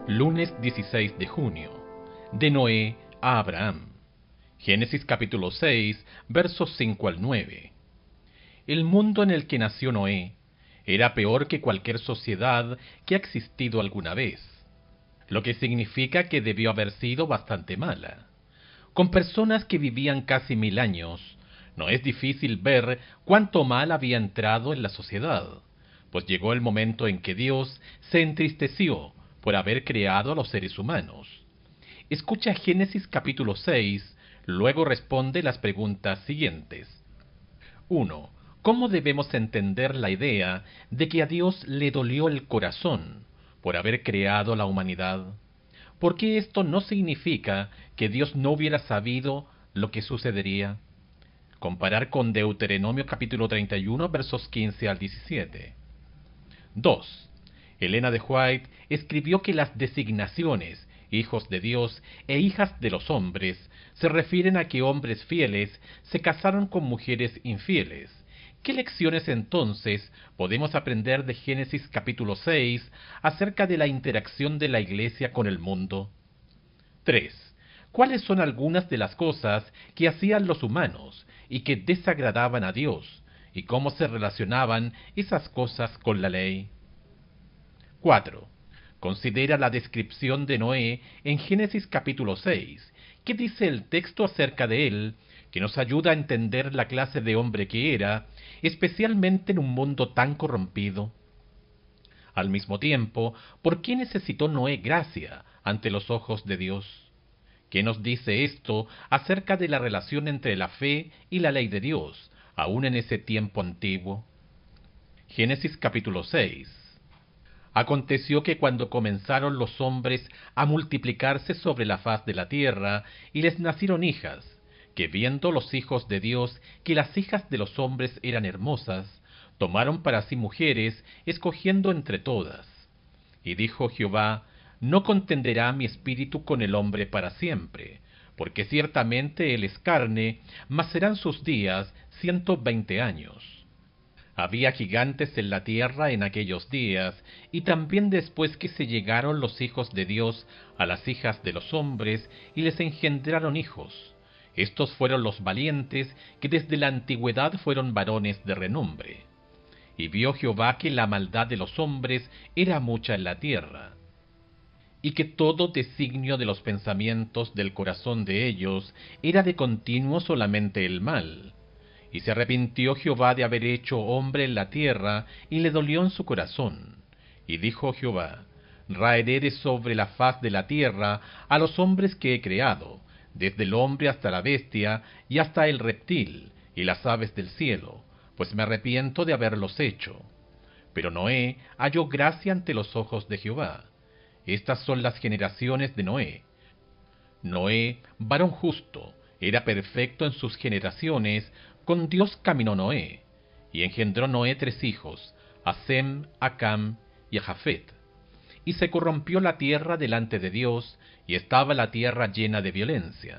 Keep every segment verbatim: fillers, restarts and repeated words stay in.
Lunes dieciséis de junio. De Noé a Abraham. Génesis capítulo seis, versos cinco al nueve. El mundo en el que nació Noé era peor que cualquier sociedad que ha existido alguna vez, lo que significa que debió haber sido bastante mala. Con personas que vivían casi mil años, no es difícil ver cuánto mal había entrado en la sociedad, pues llegó el momento en que Dios se entristeció por haber creado a los seres humanos. Escucha Génesis capítulo seis, luego responde las preguntas siguientes. uno. ¿Cómo debemos entender la idea de que a Dios le dolió el corazón por haber creado la humanidad? ¿Por qué esto no significa que Dios no hubiera sabido lo que sucedería? Comparar con Deuteronomio capítulo treinta y uno, versos quince al diecisiete. dos. Elena de White escribió que las designaciones hijos de Dios e hijas de los hombres se refieren a que hombres fieles se casaron con mujeres infieles. ¿Qué lecciones entonces podemos aprender de Génesis capítulo seis acerca de la interacción de la Iglesia con el mundo? tres. ¿Cuáles son algunas de las cosas que hacían los humanos y que desagradaban a Dios, y cómo se relacionaban esas cosas con la ley? cuatro. Considera la descripción de Noé en Génesis capítulo seis. ¿Qué dice el texto acerca de él, que nos ayuda a entender la clase de hombre que era, especialmente en un mundo tan corrompido? Al mismo tiempo, ¿por qué necesitó Noé gracia ante los ojos de Dios? ¿Qué nos dice esto acerca de la relación entre la fe y la ley de Dios, aún en ese tiempo antiguo? Génesis capítulo seis. Aconteció que cuando comenzaron los hombres a multiplicarse sobre la faz de la tierra, y les nacieron hijas, que viendo los hijos de Dios que las hijas de los hombres eran hermosas, tomaron para sí mujeres, escogiendo entre todas. Y dijo Jehová: No contenderá mi espíritu con el hombre para siempre, porque ciertamente él es carne, mas serán sus días ciento veinte años. Había gigantes en la tierra en aquellos días, y también después que se llegaron los hijos de Dios a las hijas de los hombres, y les engendraron hijos. Estos fueron los valientes, que desde la antigüedad fueron varones de renombre. Y vio Jehová que la maldad de los hombres era mucha en la tierra, y que todo designio de los pensamientos del corazón de ellos era de continuo solamente el mal. Y se arrepintió Jehová de haber hecho hombre en la tierra, y le dolió en su corazón. Y dijo Jehová: Raeré de sobre la faz de la tierra a los hombres que he creado, desde el hombre hasta la bestia, y hasta el reptil, y las aves del cielo, pues me arrepiento de haberlos hecho. Pero Noé halló gracia ante los ojos de Jehová. Estas son las generaciones de Noé. Noé, varón justo, era perfecto en sus generaciones. Con Dios caminó Noé, y engendró Noé tres hijos, a Sem, a Cam y a Jafet. Y se corrompió la tierra delante de Dios, y estaba la tierra llena de violencia.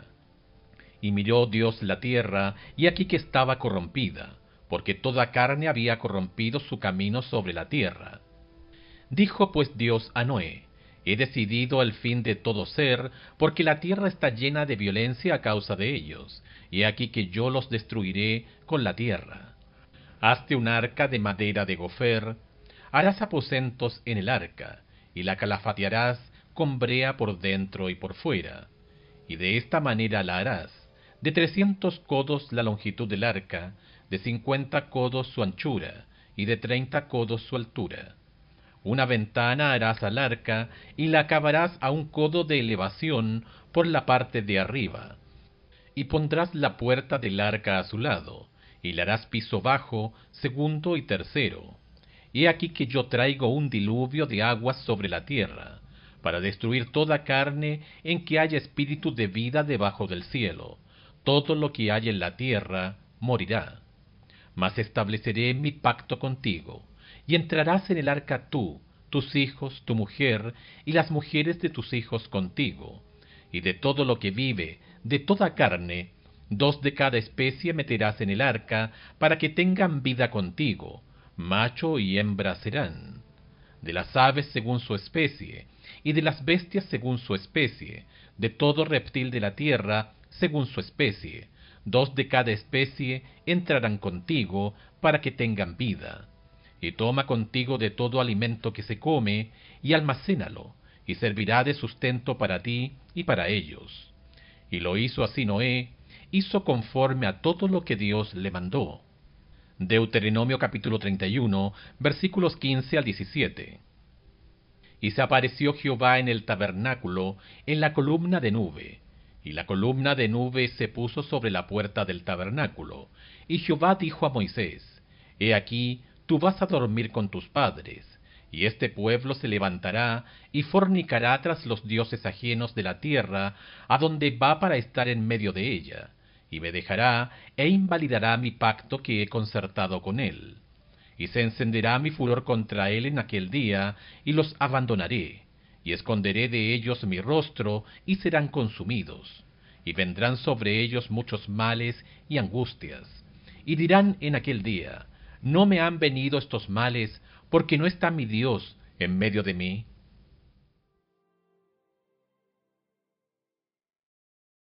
Y miró Dios la tierra, y aquí que estaba corrompida, porque toda carne había corrompido su camino sobre la tierra. Dijo pues Dios a Noé: He decidido el fin de todo ser, porque la tierra está llena de violencia a causa de ellos, y aquí que yo los destruiré con la tierra. Hazte un arca de madera de gofer, harás aposentos en el arca, y la calafatearás con brea por dentro y por fuera. Y de esta manera la harás: de trescientos codos la longitud del arca, de cincuenta codos su anchura, y de treinta codos su altura. Una ventana harás al arca, y la acabarás a un codo de elevación por la parte de arriba. Y pondrás la puerta del arca a su lado, y le harás piso bajo, segundo y tercero. He aquí que yo traigo un diluvio de aguas sobre la tierra, para destruir toda carne en que haya espíritu de vida debajo del cielo. Todo lo que haya en la tierra morirá. Mas estableceré mi pacto contigo, y entrarás en el arca tú, tus hijos, tu mujer, y las mujeres de tus hijos contigo. Y de todo lo que vive, de toda carne, dos de cada especie meterás en el arca, para que tengan vida contigo, macho y hembra serán. de las aves según su especie, y de las bestias según su especie, de todo reptil de la tierra según su especie. Dos de cada especie entrarán contigo para que tengan vida. Y toma contigo de todo alimento que se come, y almacénalo, y servirá de sustento para ti y para ellos. Y lo hizo así Noé, hizo conforme a todo lo que Dios le mandó. Deuteronomio capítulo treinta y uno, versículos quince al diecisiete. Y se apareció Jehová en el tabernáculo, en la columna de nube, y la columna de nube se puso sobre la puerta del tabernáculo. Y Jehová dijo a Moisés: He aquí, tú vas a dormir con tus padres, y este pueblo se levantará y fornicará tras los dioses ajenos de la tierra, a donde va para estar en medio de ella, y me dejará e invalidará mi pacto que he concertado con él. Y se encenderá mi furor contra él en aquel día, y los abandonaré, y esconderé de ellos mi rostro, y serán consumidos. Y vendrán sobre ellos muchos males y angustias. Y dirán en aquel día: ¿No me han venido estos males, porque no está mi Dios en medio de mí?